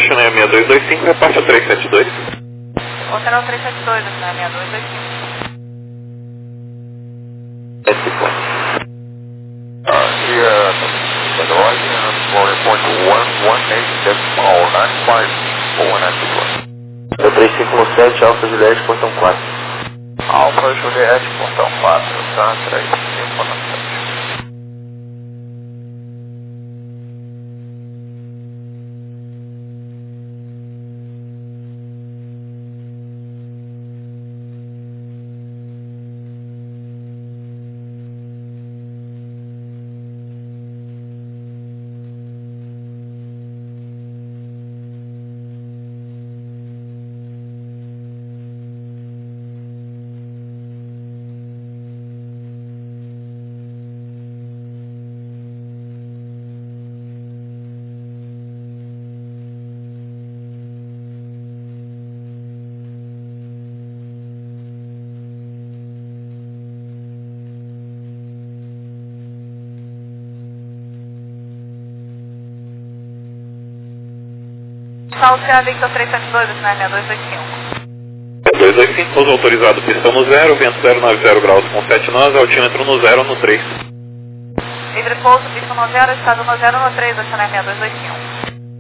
Channel 6225, reparte ao 372. Hotel 372, Channel 6225. Here, the Norwegian will report to 118.95 for 194. 3517, Alfa Juliette, portão 4. Alfa Juliette, portão 4, tá? 3517. Salceado Victor 372, Channel 6225. 225, pouso autorizado, pistão no 0, vento 090 graus com 7 nós, altímetro no 0 no 3. Livre pouso, pista no 0, estado no 0 no 3, Channel 6225.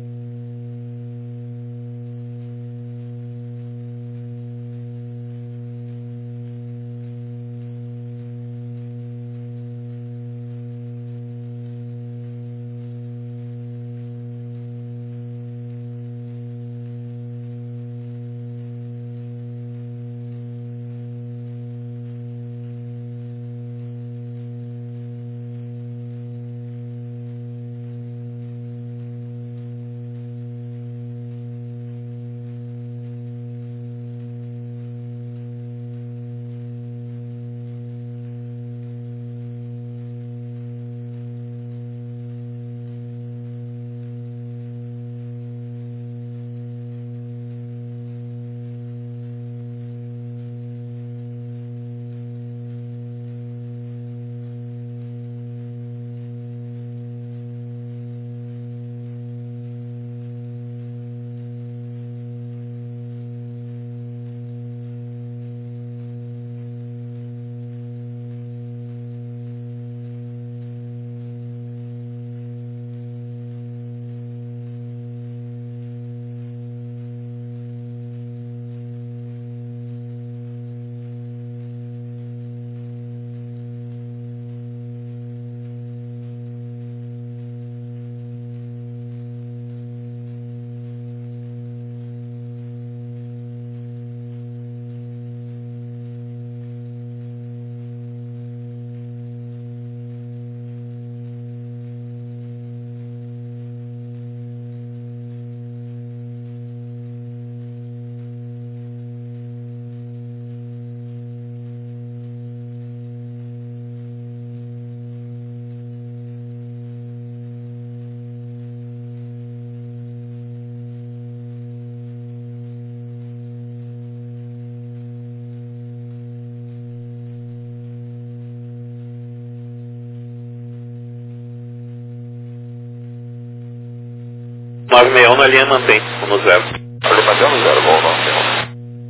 Nove na linha mantém, no 0. Ele bateu no 0, bom, 91.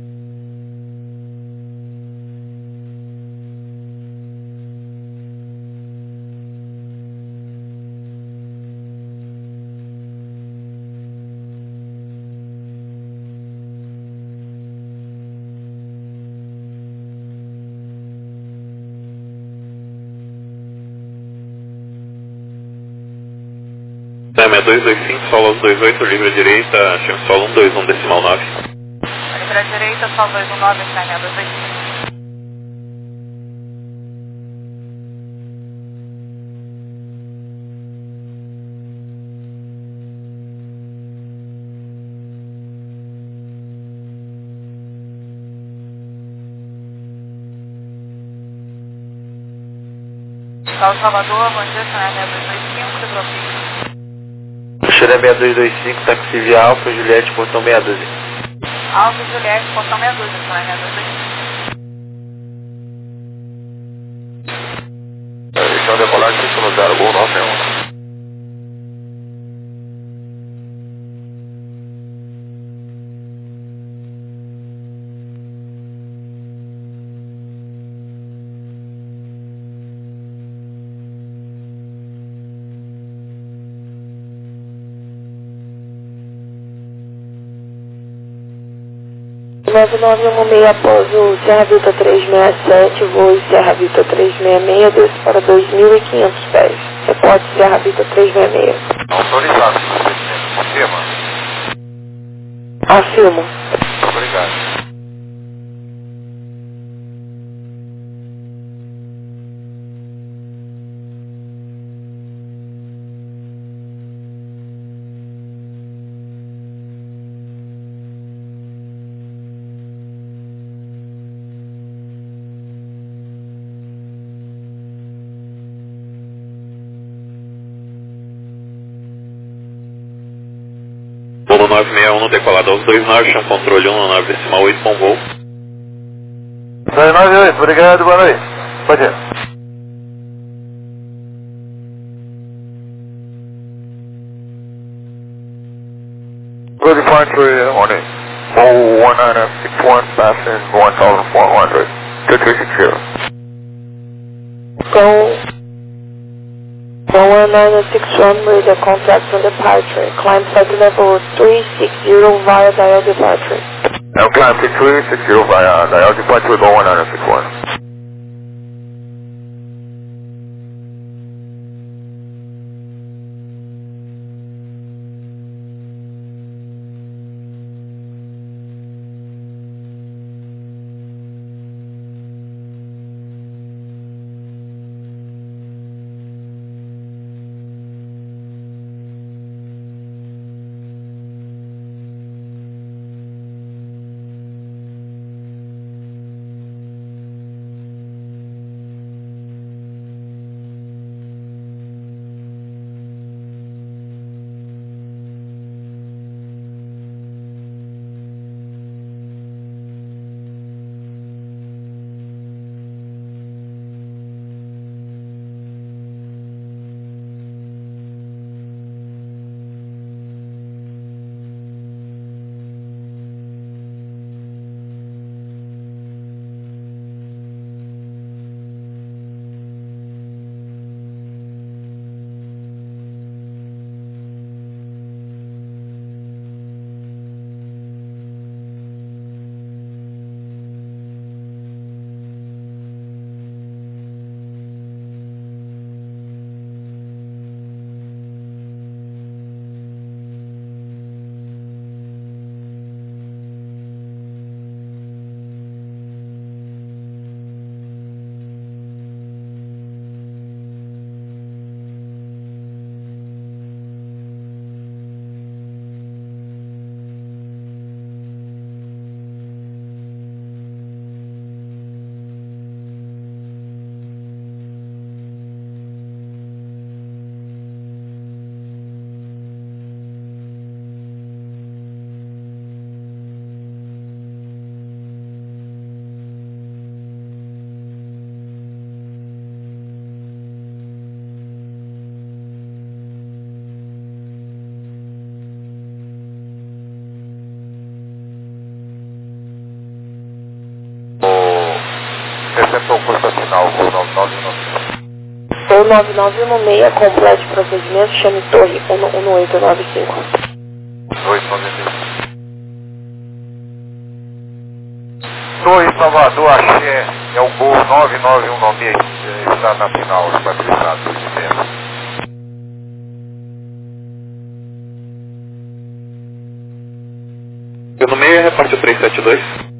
Channel 225, solo 28, livre à direita, solo 121 decimal 9. Livre à direita, solo 219, Channel 225. Salvador, bom dia, Channel 225, Hidrofix. Channel 6225, táxi via Alfa Juliette, portão 612. Alfa Juliette, portão 612, Channel 225. Deixa eu decolar 5 no 0, gol 91. 9916 após o Serra Vitor 367, voo Serra Vitor 366, desce para 2.500 pés. Reporte Serra Vitor 366. Autorizado, sistema. Afirmo. Obrigado. Voo 961 no decolado aos 29, chão controle 19,8 com voo. 298, obrigado, boa noite. Pode ir. Good departure, morning. 01961, passing 1400. 2360. Go 1961 with the contact on departure. Climb flight level 360 via dial departure. Now climb 6360 via dial departure, go 1961. Recepção curso final, voo 9916. Voo 9916, complete procedimento, chame torre 1895. 295. Torre Salvador, Axé, é o voo 9916, está na final, estabilizado por sistema. No meio, reparte o 372.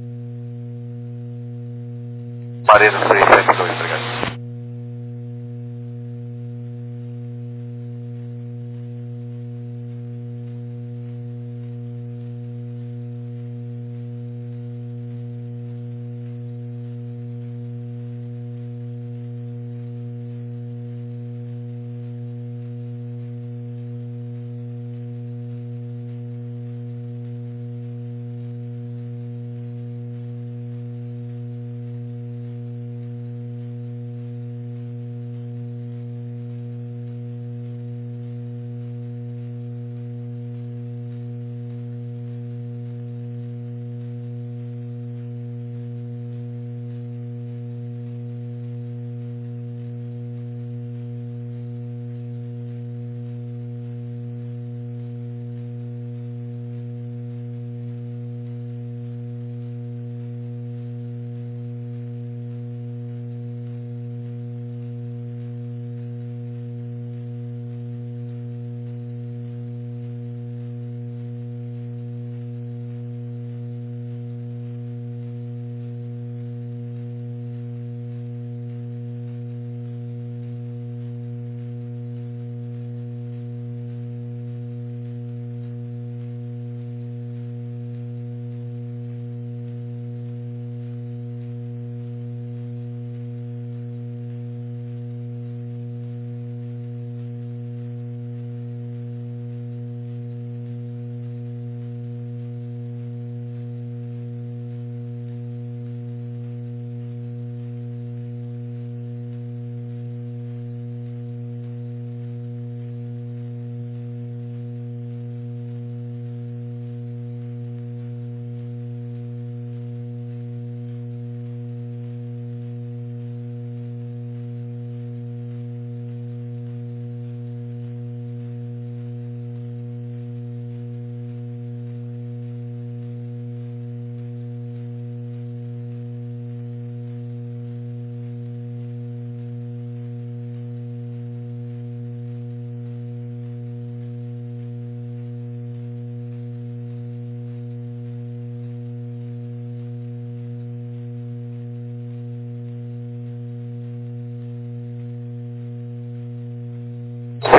Marina 372, obrigado.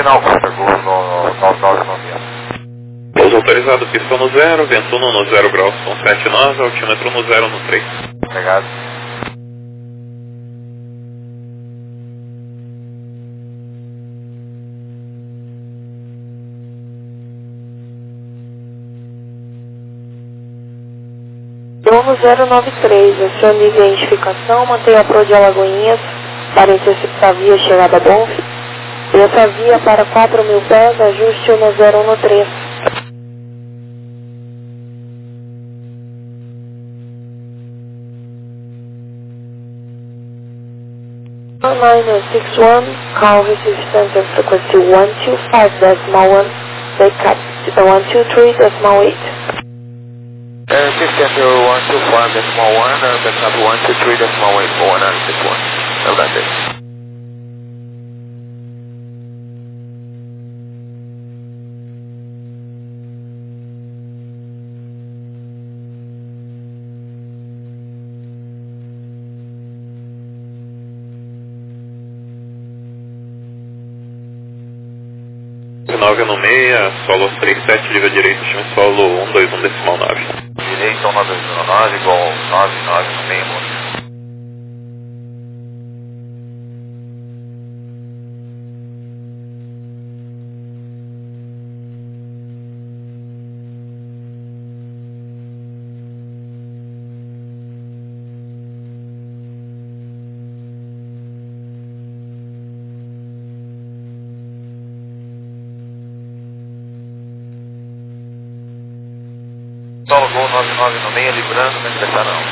final, Costa Gol 9996. Pouso autorizado, pista no 0, vento 1 no 0 graus com 79, altímetro no 0 no 3. Obrigado. Dono 093, acione identificação, mantenha a Pro de Alagoinhas para interceptar a via chegada a Bonf. E essa via para 4.000 pés, ajuste no 013. Nine 61, call receive center frequency 125.1, take up 123.8. Center 125.1, backup 123.8 for 1961. Have a nice day. Nove no meia, solo 37, liga direito, time solo 121.9. Direito 1219, igual 99 no meio, moço. Solo Gol 99 no meio, livrando, não está não.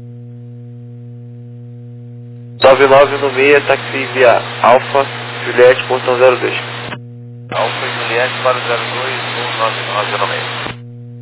99 no meia, táxi via Alfa, Juliette, portão 02. Alfa e Juliette para o 02, Gol 99 no meio.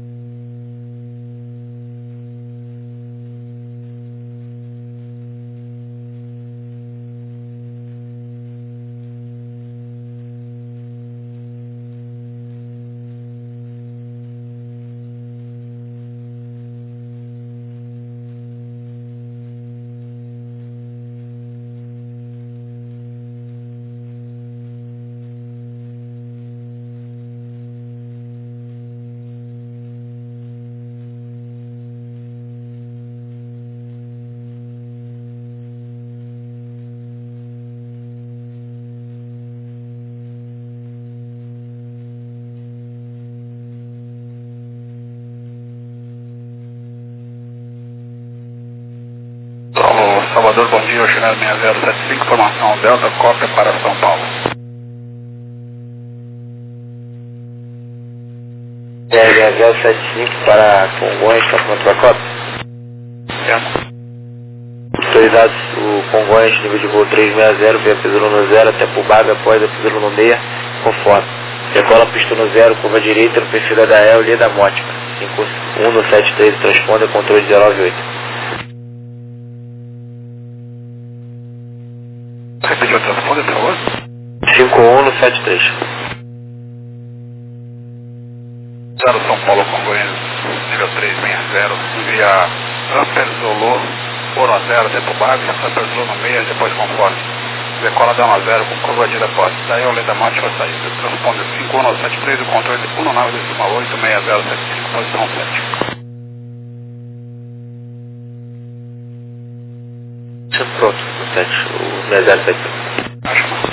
Salvador, bom dia, Chinelo 6075, formação Delta, cópia para São Paulo. DH075 para Congonhas, capamento para cópia. Certo. Autoridades, o Congonhas, nível de voo 360, via Pedro no 0 até Pubaga, após a Pedro no meia, conforme. Decola pista no 0, curva direita, no perfil da DAEL, linha da Mótica. 5173, transponder, controle de 098. Repetir o transponder, por favor. 5173. 0 São Paulo, Congonhas, nível 360, via Amperzolô, Ouro a 0 até Pubaga, Amperzolô no meia, depois conforme. Decola da 1 a 0 com curva de depósito. Daí o da Mótica saída. Transponder 5173, o controle de 19,86075, posição 7. Pronto, o 7, o 6075. Acho mal.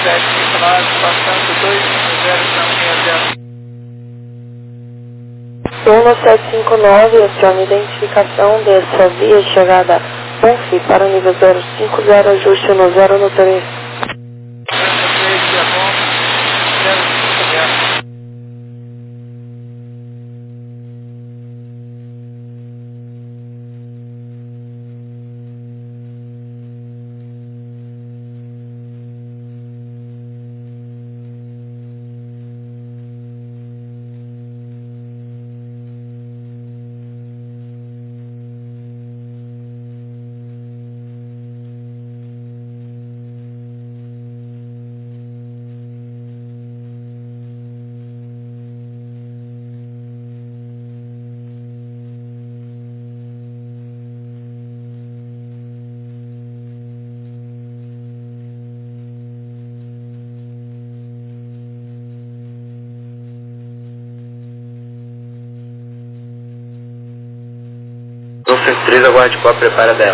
5179, passando 210, 1759, acione identificação dessa via chegada Bonfi para o nível 050, ajuste no 0 no 3. No 103, aguarde qual prepara dela.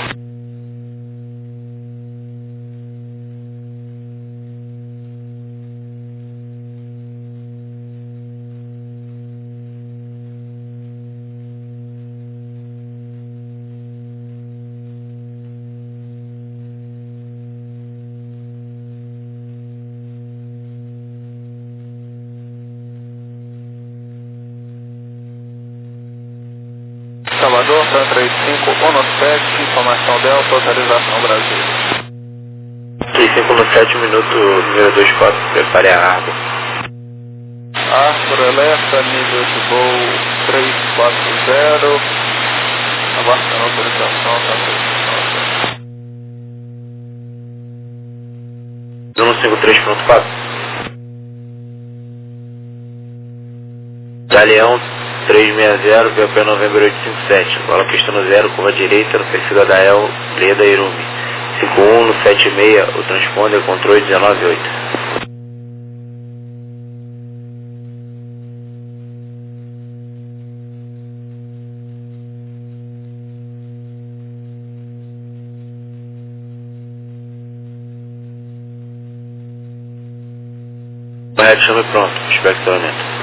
Salvador, San 3517, informação Delta, autorização Brasil. 35 no 7 minuto, número 24, prepare a água. Arthur alerta, nível de voo 340, aguardando autorização, San 153.4. Galeão 360, VP Novembro 857. Bola pista no 0, curva direita, no perfil da Dael, Leda Irumi. 51 no 76, o transponder, controle 198. Barreto, chame pronto, espectramento.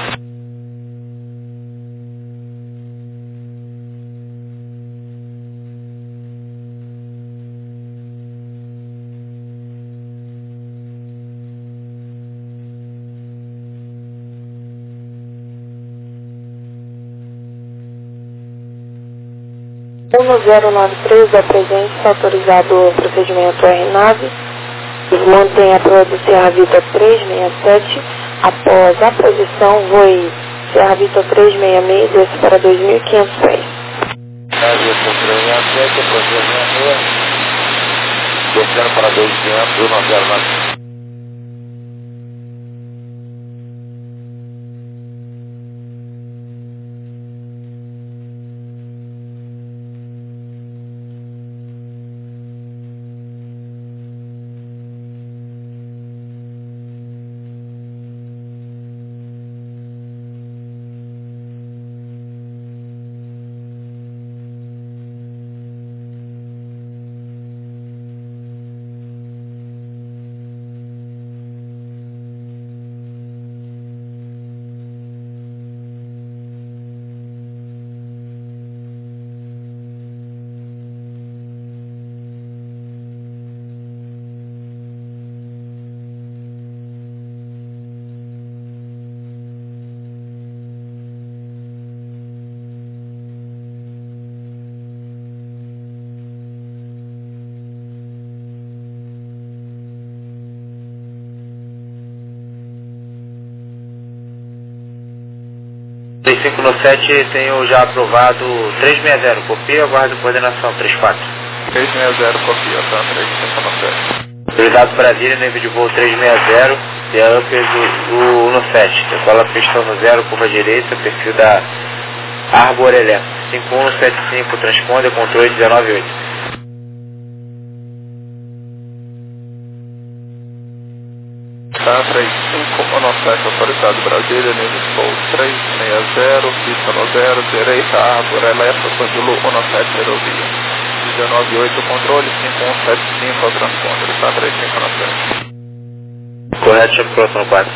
No 093 apresente-se autorizado o procedimento R-Nave. Mantém a proa do Serra Vita 367. Após a posição, voe Serra Vita 366, desce para 2.500 pés. Serra Vita 367, após 366, descendo para 2.500, 109. No 7 tenho já aprovado 360, copia, aguardo coordenação 34. 360, copia, tá? 357. Autorizado Brasília, nível de voo 360, e a upper do 7. Decola pistão no 0, curva direita, perfil da Arbor Elétrico. 5175, transponder, controle 198. Tá, 3517, autorizado Brasília, nível de voo 360, pista no 0, direita, Arbor Elétrico, Pandilo 17, aerovia. 198, controle 5175, ao transponder, tá, 3517. Correto, chama próximo 4.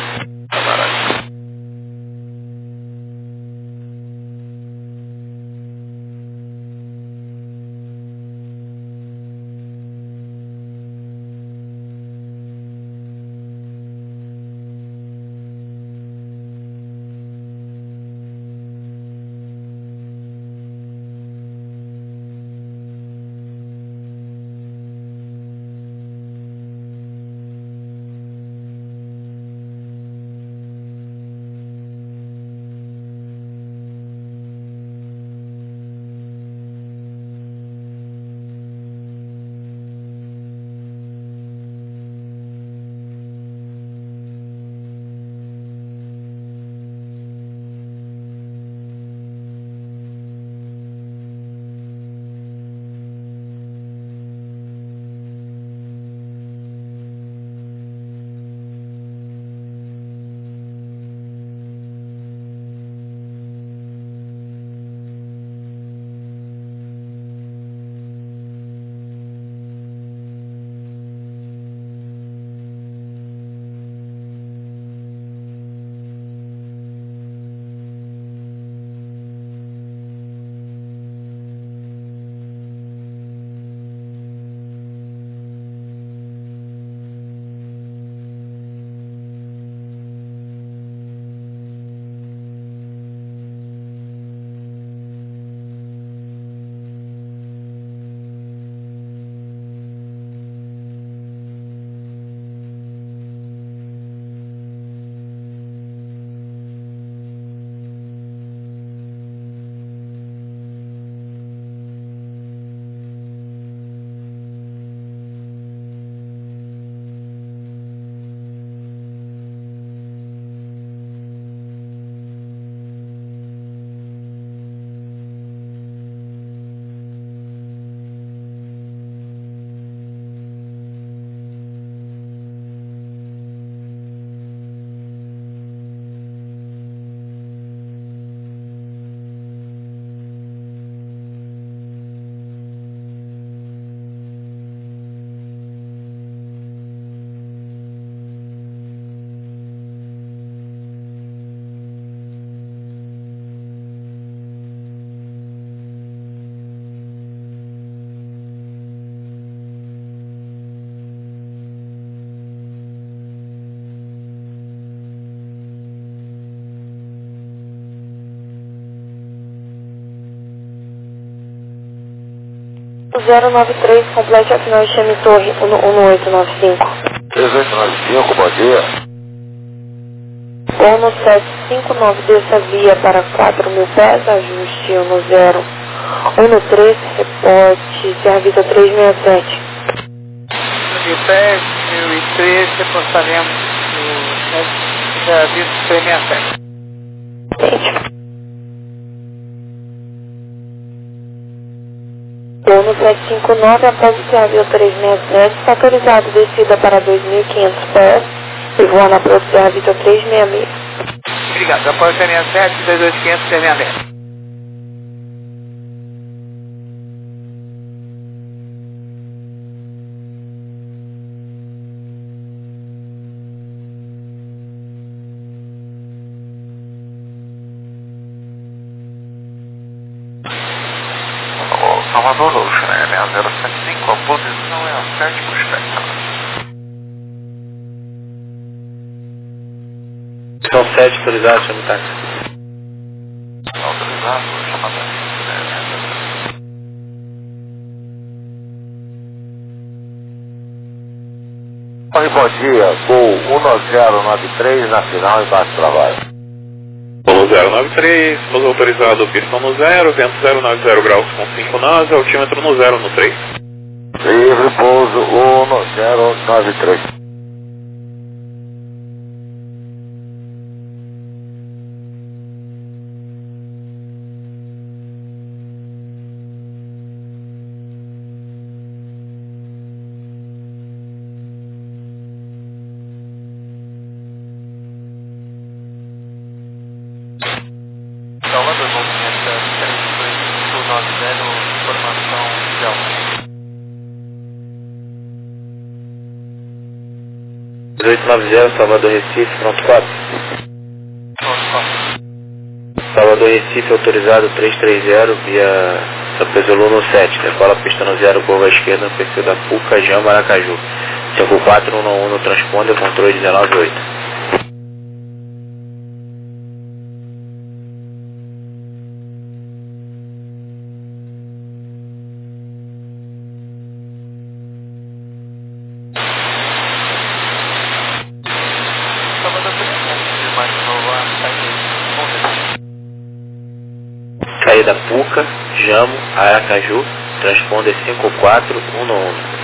O 093, complete a final de Chame Torre 1895. 3895, bom dia. Ono 759, desça via para 4.000 pés, ajuste 1013, reporte Serra Vita 367. 1.000 pés, 1013, reportaremos o Serra Vita 367. Entende? Ono 759, após o Serra Vita 367, está autorizado descida para 2.500 pés e voando após o Serra Vita 366. Obrigado. Após o 367, 22500, 366. Salvador Ocean, né? 075, a posição é a 7 pro espectro. São 7 autorizados, chama táxi. Autorizado, chama táxi. Oi, bom dia, Gol 1093 na final embaixo do trabalho. Polo 093, pouso autorizado, pistão no 0, vento 090 graus com 5 nós, altímetro no 0 no 3. Livre, pouso 1093. Salvador, movimento 32590, informação oficial. 1890, Salvador Recife, pronto 4. Salvador Recife, autorizado 330, via Sapezolu 17. Decola pista no 0, curva à esquerda, no perfil da PUCA, Jama, Aracaju. 5411 no transponder, controle 198. Saída PUCA, Jamo, Aracaju, transponder 5411.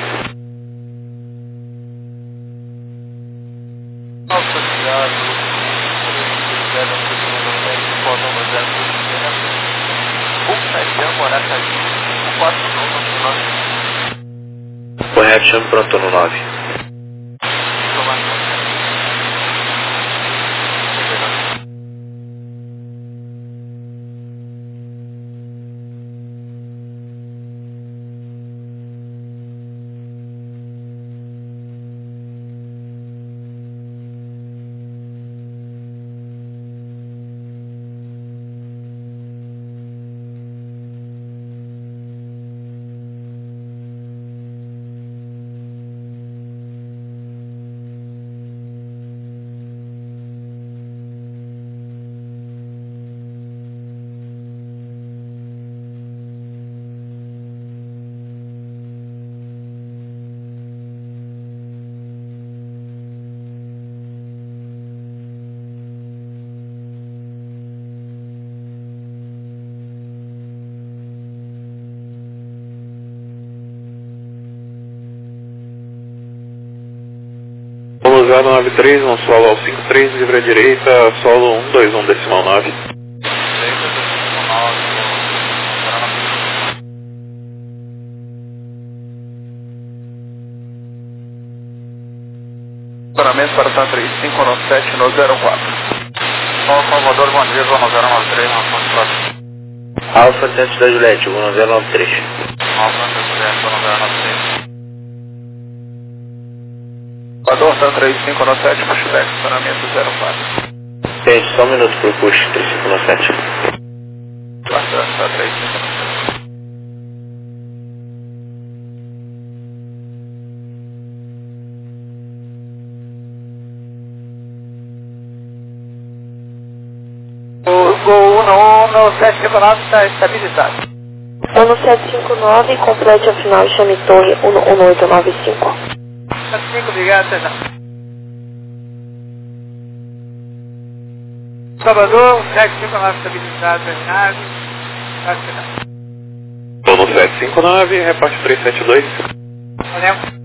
Correto, chame pronto no 9. Polo 093, no solo ao 53, livre à direita, solo 121 decimal 9. Paramento para Tan 3597 no 04. Salvador, bom dia, zona 093, na fonte próxima. Alfa, centro da Juliette, 1093. Alfa, Juliette, zona 093. Salvador, Tan 3597, pushback, paramento 04. Gente, só um minuto pro push, 3597. Tan 3597. O Gol 11759 está estabilizado. Ano 759, complete a final, chame torre 11895. 75, ligado, César. Salvador, 759 estabilizado, terminado. Vai final. Polo 759, reparte 372. Valeu.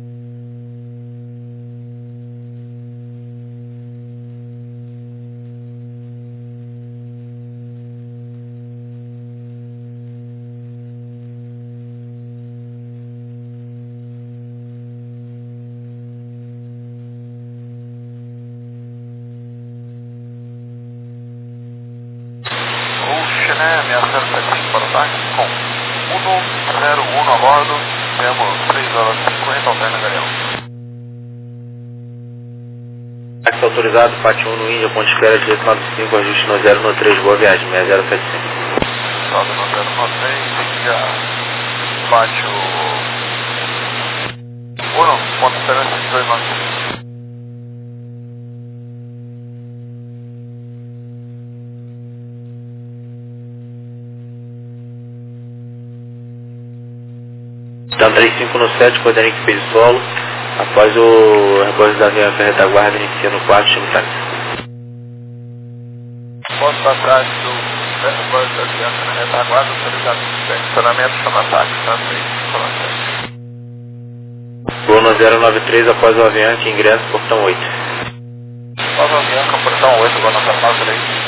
China 675 para o táxi com 101 a bordo, temos 3h50, alterna Galeão. Táxi autorizado, Pátio 1 no Índia, ponte espera 1895, ajuste no 0 no 3, boa viagem, 6075. Salve no 0 no 3, Índia, Pátio 1, ponte espera 295. Então 3597, coordenada em equipe de solo. Após o repouso da avião em retaguarda, inicia no quarto, chama táxi. Posto atrás do repouso da avião em retaguarda, autorizado no estacionamento, chama táxi, Tan 3597. Bruno 093, após o avião que ingressa, portão 8. Após o avião, portão 8, agora na fase 3.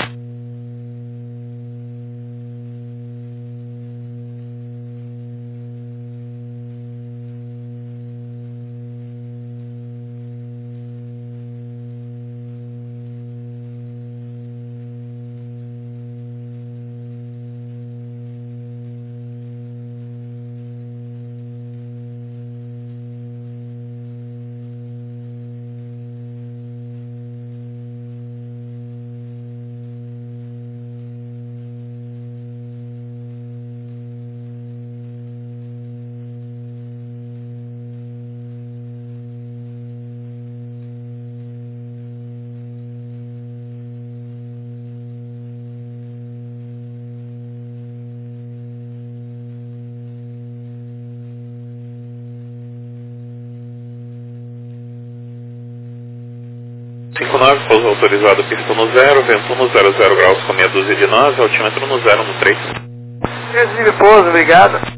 59, pouso autorizado, pista no 0, vento no 00 graus com meia dúzia de nós, altímetro no 0 no 3. Recebe pouso, obrigado.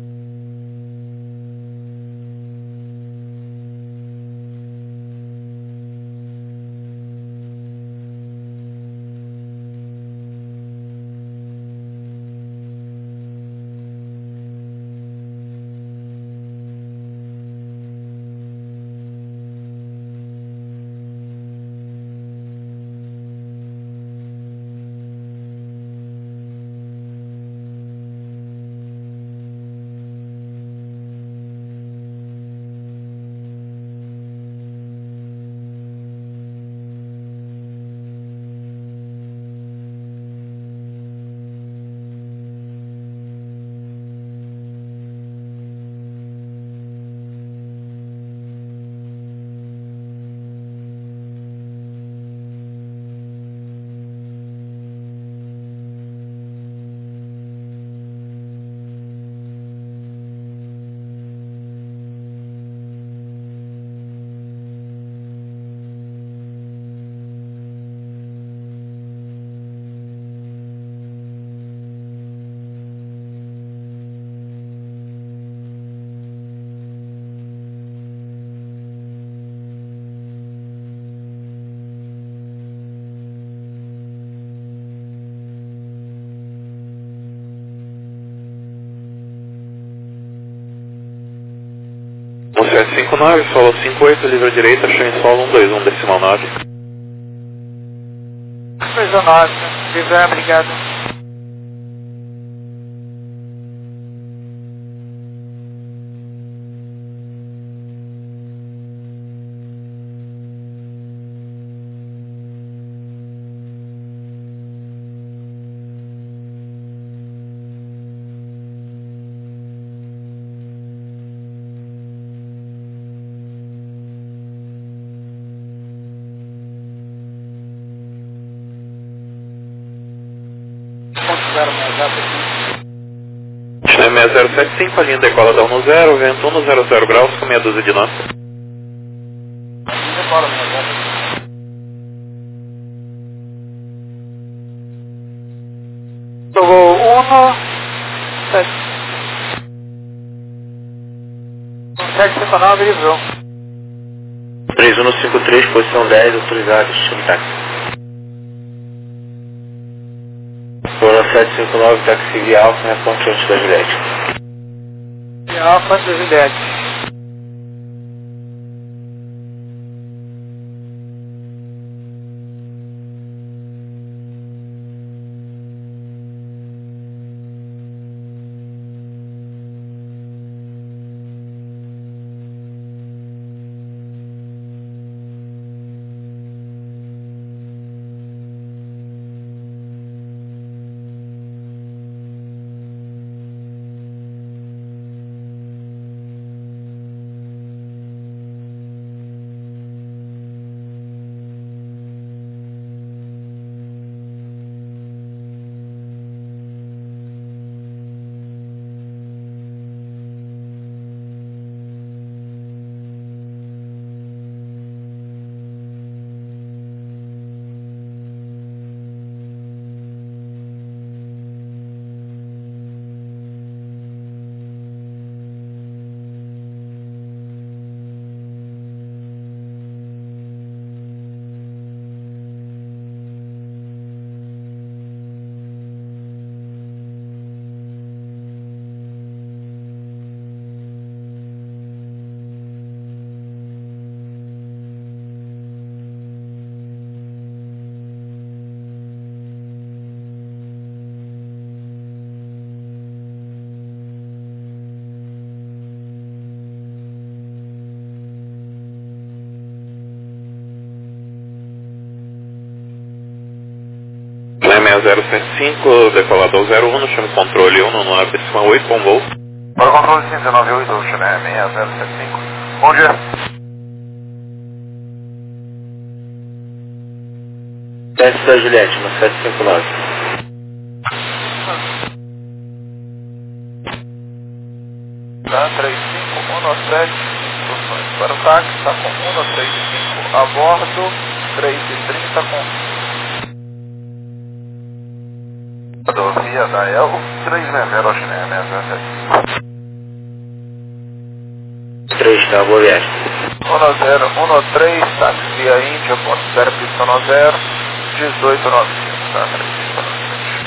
No 759, solo 58, livre à direita, show em solo 121, decimal 9. 219, livre, obrigado. China 6075, a linha decola da 1 no 0, vento 1 no 00 graus com meia dúzia de nós. Decola, meu Jogou 759, livrou. 3153, posição 10, autorizado, destino táxi. Zona 759, táxi via Alfa, reporte antes da Juliette. Via Alfa antes da Juliette. China 6075, decolador 01, chame controle 1 no decimal 8 com voo. Para controle 598, China 6075. Bom dia. Teste da Juliette, no 759. Tá, 3517, instruções para o táxi, está com 135 a bordo. 3h30 com... Rodovia da El 360 ao China 617. 3, tá, boa viagem. 1013, táxi via Índia, ponto 0, pista 0, 1895, tá, 3 pista 97.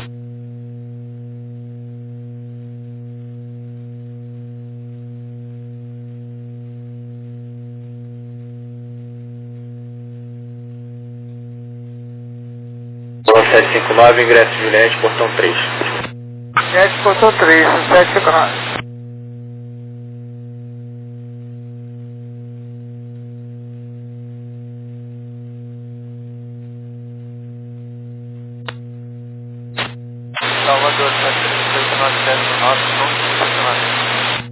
Boa 759, ingresso Juliette, portão 3. Juliette, portão 3, 759. Salvador, 73897,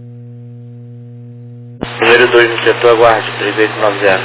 Número 2 no setor, aguarde, 3890.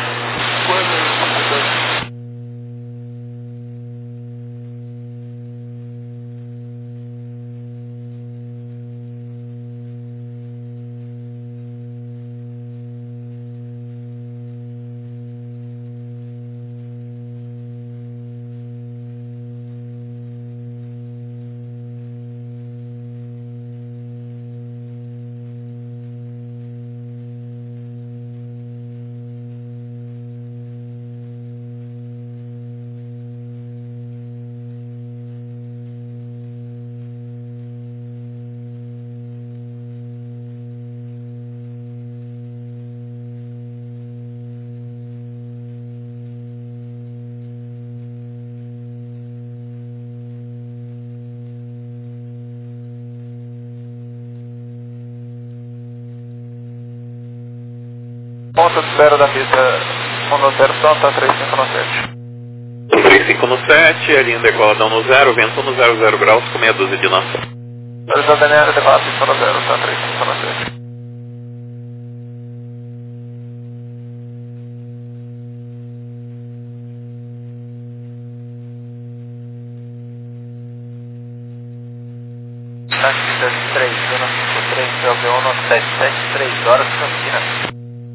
Ponto de espera da pista 10 Santa 3597. 3597, a linha decoladão no 0, vento no 00 graus com meia dúzia de nós. Horizonte Daniela, decola pista 0, tá 3597. Taxista 3, 153, PLB 177, 3 horas, Campinas.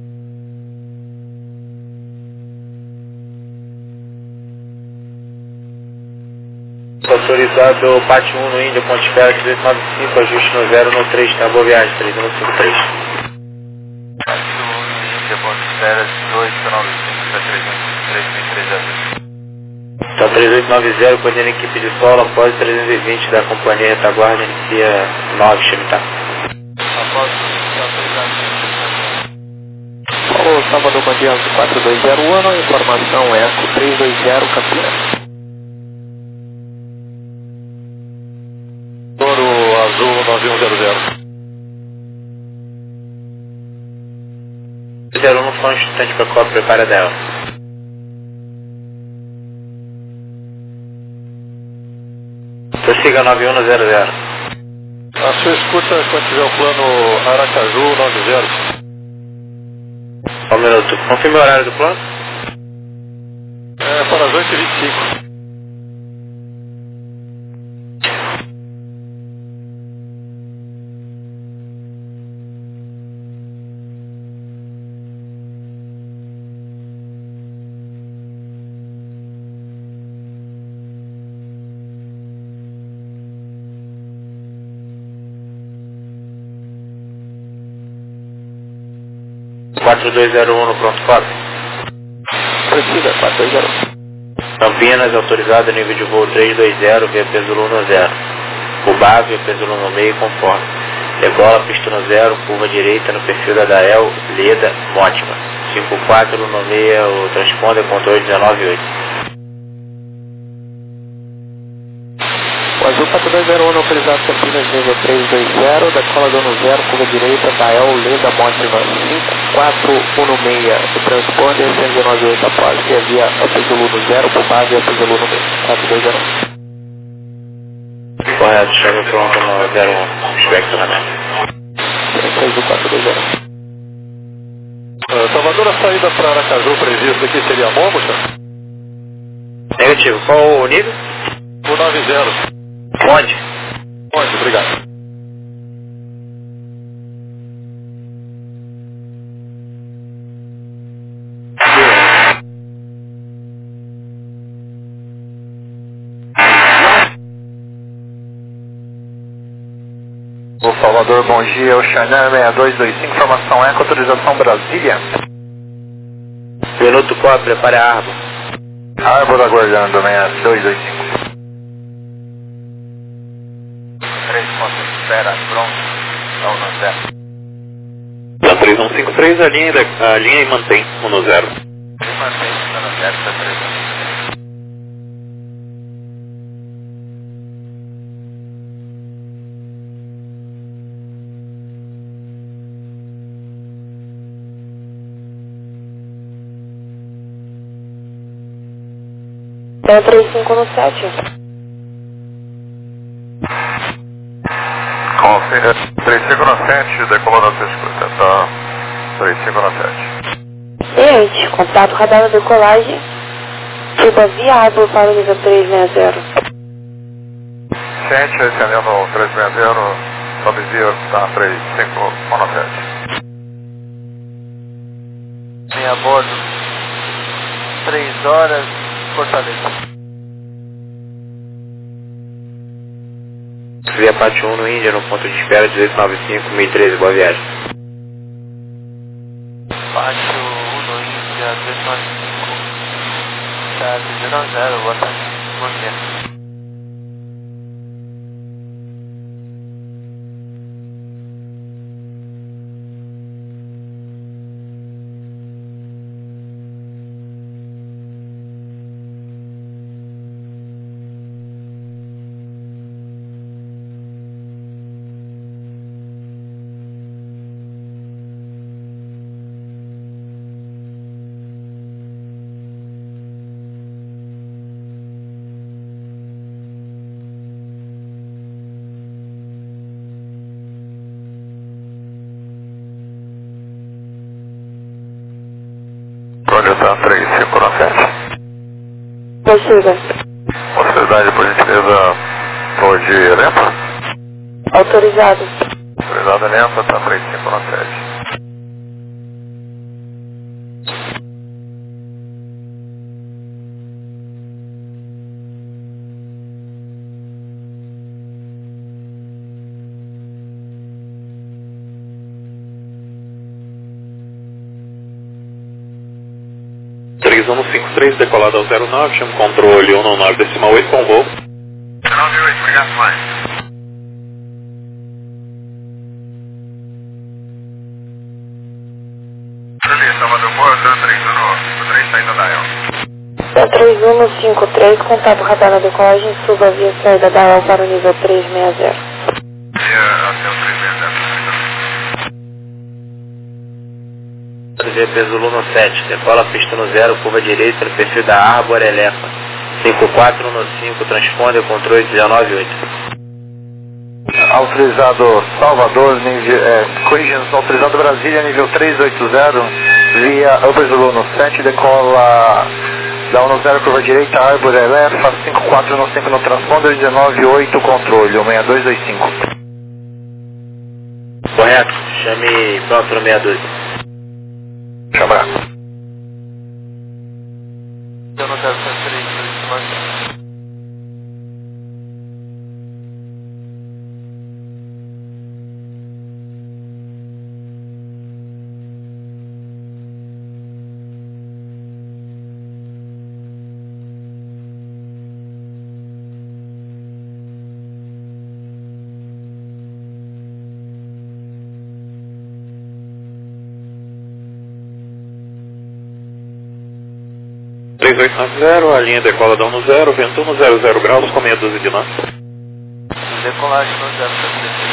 Autorizado Pátio 1 no Índia, ponte espera 1895, ajuste no 0 no 3, tá, boa viagem, 3153. Pátio 1 no Índia, ponte espera 1895, 3330. Tá, 3890, coordenando equipe de solo, após 320 da companhia retaguarda, inicia 9, Chemitar. Após Alô, Salvador Bandeira 4201, informação ECO 320 Campinas. Toro Azul 9100. 01 só um instante para a cópia, prepara dela. Prossiga 9100. A sua escuta quando tiver o plano Aracaju 90. Só um minuto, confirme o horário do plano? É para as 8h25. Uhum. 4201 no pronto cópia. Prossiga, 420. Campinas, autorizado nível de voo 320, via Pesulo no 0. Cubá, via Pesulo no meio, conforme. Degola, pista no 0, curva direita no perfil da Dael, Leda, Mótima. 54 nomeia o transponder, controle 198. O Azul 4201 autorizado Campinas nível 320, decola dano 0, curva direita, Dael, Leda, Mótima. 5416, o transponder 198 após, via Pesulo no 0, Cubá, via Pesulo no meio. 4201. Correto, chega pronto no 01, espectro na meta. 420. Salvador, a saída para Aracaju prevista aqui seria a Momucha? Negativo, qual o nível? O 90. Onde? Onde? Obrigado. O Salvador, bom dia, o Chanel 6225, informação Eco, autorização Brasília. Minuto Copa, prepare a Arbor. Arbor aguardando, 6225. 3 pontos, espera, pronto, não no 0. Da 3153, a linha e mantém 1 no 0. E mantém 1 no 0, da 3153. Tem 35 no 7. Confira 35 no 7, decolando a 6%, 35 no 7. Ciente, contato radar na decolagem. Suba via Arbor para o nível 360. 7, recebendo 360, sobe via, tá 35 no 7. Meia bordo, 3 horas, Fortaleza. Via Pátio 1 no Índia, no ponto de espera 1895, 1013, boa viagem. Pátio 1 no Índia, 295. Tá, 0, boa tarde. Bom dia. Projeção 35 no 7. Prossiga. Possibilidade, por gentileza, for de lenta? Autorizado. Autorizada lenta, tá 35 no 7. três decolado ao 09, chama controle 199,8 com voo. 98, obrigado mais. Beleza, Salvador, boa, 3 saída da EL. Da 3153, contato radar na decolagem, suba via saída da EL para o nível 360. Até o 360. GP Zulu no 7, decola pista no 0, curva direita, no perfil da Arbor, Elefa. 54 no 5, transponder, controle 198. Autorizado Salvador, corrigindo, autorizado Brasília, nível 380, via Upper Zulu no 7, decola da 10, curva direita, Arbor, Elefa, 54 no 5 no transponder, 198, controle, 6225. Correto, chame pronto no 62. Chama. Eu não quero transferir isso, mas... a linha decola da 10, vento 100 graus com meia dúzia de nós. Decolagem no 0,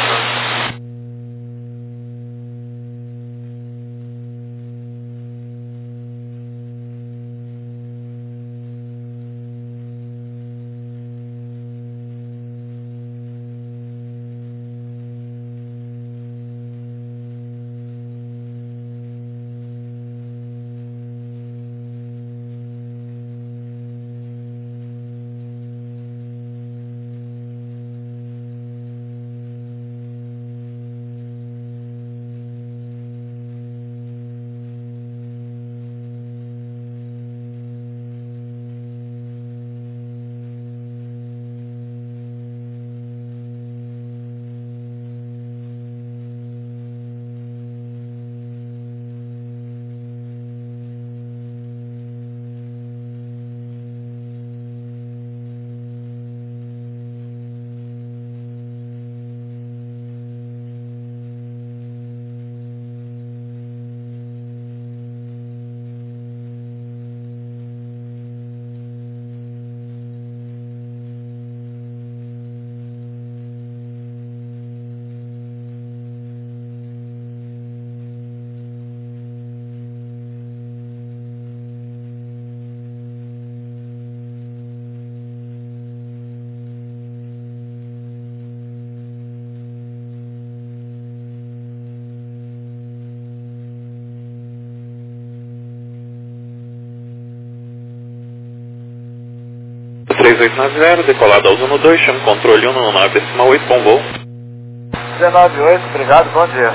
3890, decolado ao 12, chame controle 119,8, bom voo. 198, obrigado, bom dia.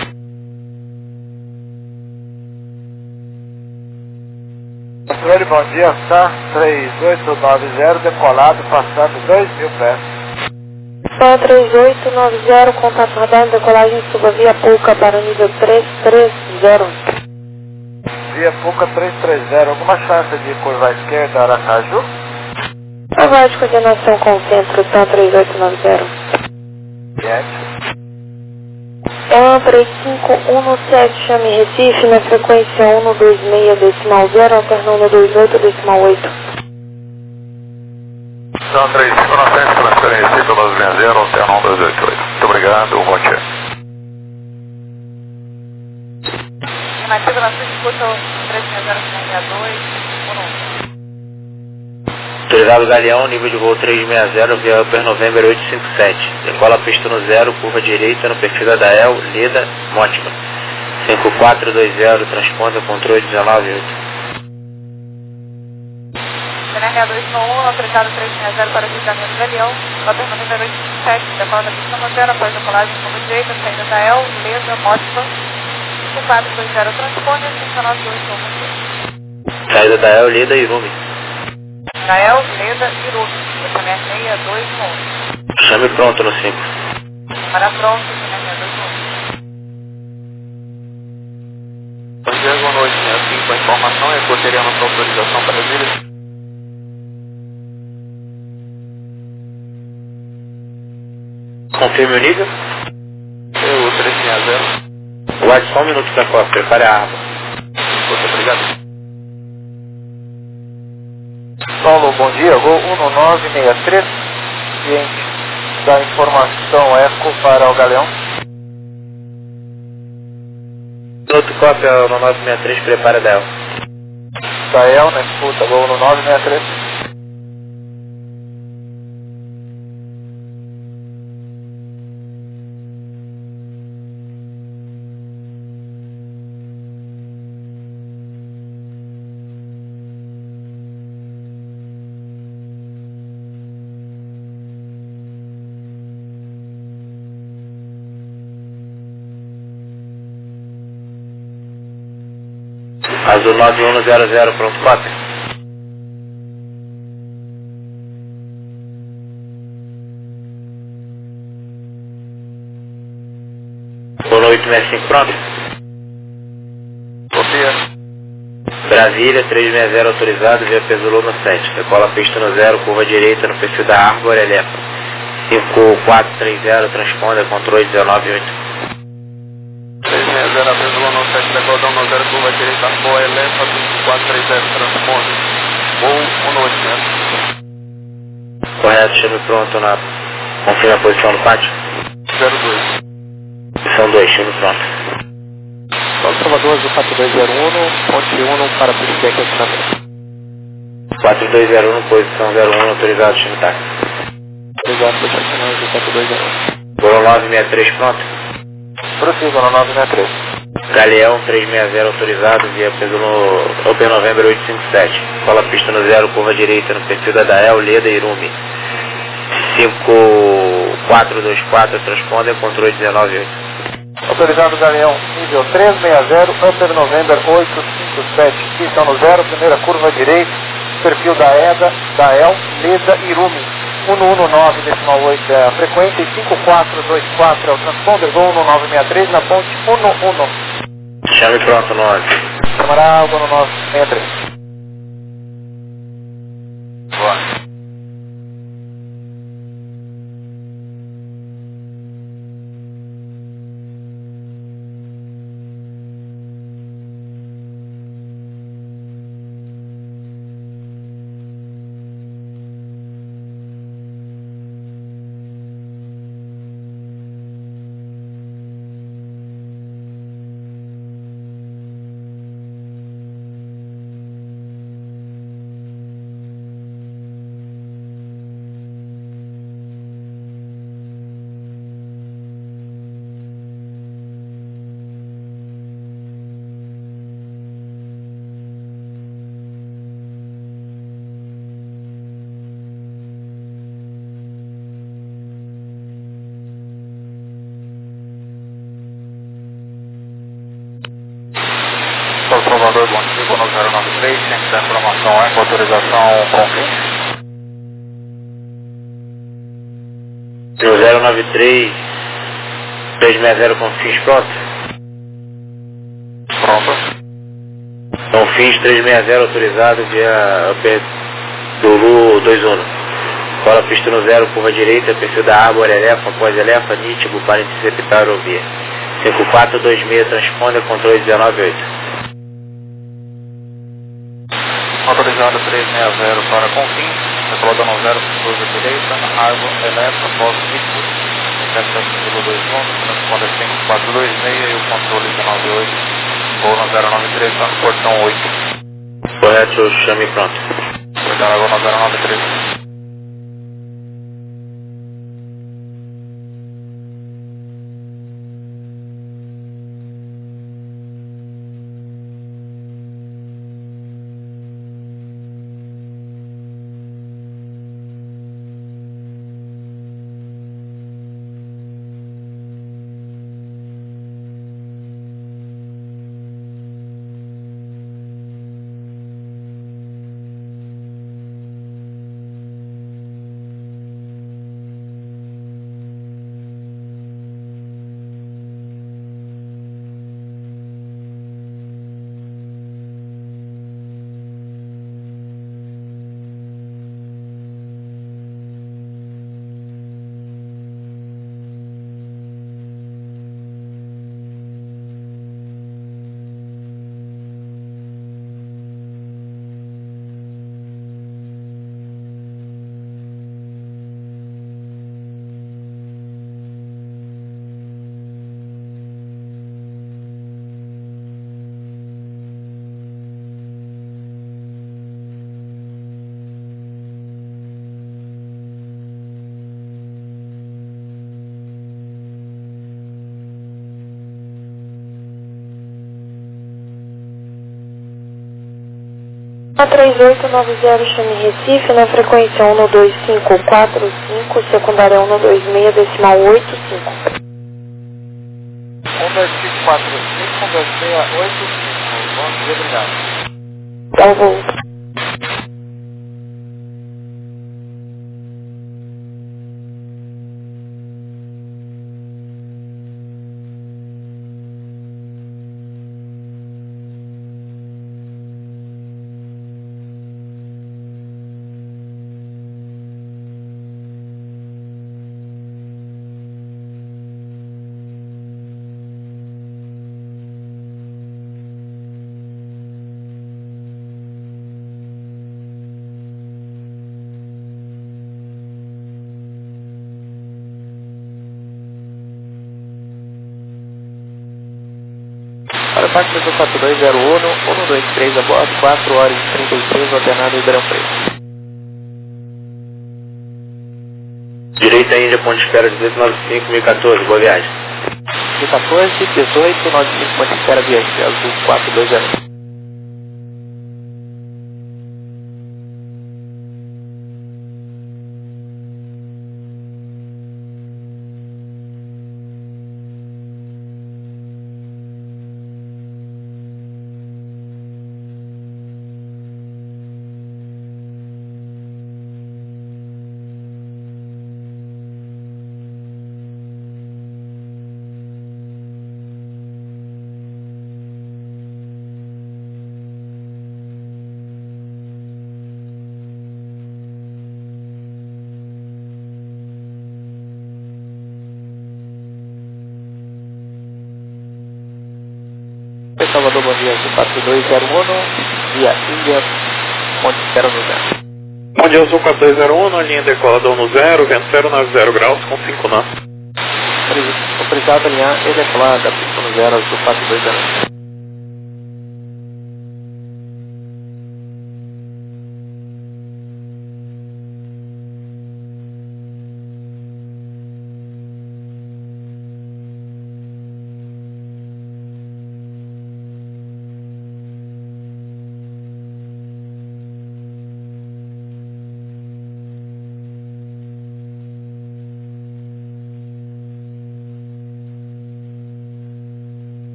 Controle, bom dia, SAR 3890, decolado, passando 2.000 pés. SAR 3890, contato radar, decolagem suba via Puca para nível 330. Via Puca 330, alguma chance de curva à esquerda, Aracaju? Aguarde coordenação com o centro, SAR 3890. Yes. 3517, chame Recife na frequência 126,0, alternando 28,8. São 3597, transferência Recife, 1260, alternando 288. Muito obrigado, bom dia. Estimativa na frente, curso 360-62, 1. Autorizado Galeão, nível de voo 360, via Upper November 857. Decola pista no 0, curva direita no perfil da Dael, Leda, Mótima. 5420, transponder, controle 198. CNR 291, autorizado 360 para o cruzamento do Galeão, Upper November 857, decola da pista no 0, após decolagem curva direita, saída da Dael, Leda, Mótima. 5420, transponder, 598, Saída da Dael, Leda e Irume. Dael, Leda e Irume, CNR 621. Chame pronto no 5. Para pronto, CNR 621. Bom dia, boa noite, 65, a informação é corteria nossa autorização para Brasília. Confirme o nível. Eu 360. Guarde só um minuto da copa, prepare a arma. Muito obrigado. Paulo, bom dia, voo 1963, ciente da informação Eco para o Galeão. Minuto cópia 1963, prepare a Dael. Dael na escuta, voo 1963. Azul 9100, pronto, cópia. Polo 865, pronto. Copia. Brasília, 360 autorizado, via Pesolou no 7. Decola pista no 0, curva direita no perfil da Árvore, Elefa. 5430, transponder, controle 198. 360, Pesolou no 7, decodão no 0, curva direita, boa, Elefa, 5430, transponder. Voo 1800. Correto, chame pronto na... Confirma a posição do pátio. 02. Posição 2, chame pronto. Salvador, Azul 4201, ponte 1 para feedback aqui na frente. 4201, posição 01, autorizado, chame táxi. Obrigado por estacionar, Azul 4201. Bolo 963, pronto. Prossiga no 963. Galeão 360 autorizado, via Pesolou Open November 857. Cola pista no 0, curva direita no perfil da Dael, Leda e Irume. 5424, transponder, controle 198. Autorizado Galeão, nível 360, Upper November 857, pista no 0, primeira curva direita, perfil da EDA, Dael, Leda e Irume. 119,8 é a frequência e 5424 é o transponder, voo 1963 na ponte 11. Chame pronto, 9. Chamará água no 963. Boa. Salvador, bom dia, no 093, sempre da informação é com autorização com quem? No 093, 360 com fins pronto. Pronto. Então fins 360 autorizado via Upper do Lu 21. Cola pista no 0, curva direita, perfil da árvore, elefa, após elefa, nítido, para interceptar a aerovia. 5426, transponder, controle 198. Autorizado 360 para Confins, decolada no 0, curva direita, na árvore, elefa, após nítido, interceptar 21, transponder 5426 e o controle 198. Voo no 093, está no portão 8. Correto, chame pronto. Cuidado, voo no 093. A 3890 chame Recife, na frequência 12545, secundária 126, decimal 85. 12545, 12685. Bom dia, obrigado. Salvo. Para o parque do 4201, 123 a bordo, 4 horas e 36, ordenado Ribeirão Preto. Direita Índia, ponte de espera 1895, 1014, boa viagem. 14, 18, 95, ponte de espera, viagem, azul 420. Salvador, bom dia, 4201, via Índia, ponte de espera no 0. Bom dia, Azul 4201, linha decolador no 0, vento 090 graus com 5 nós. Autorizado a alinhar e decolar da pista no 0, Azul 4201.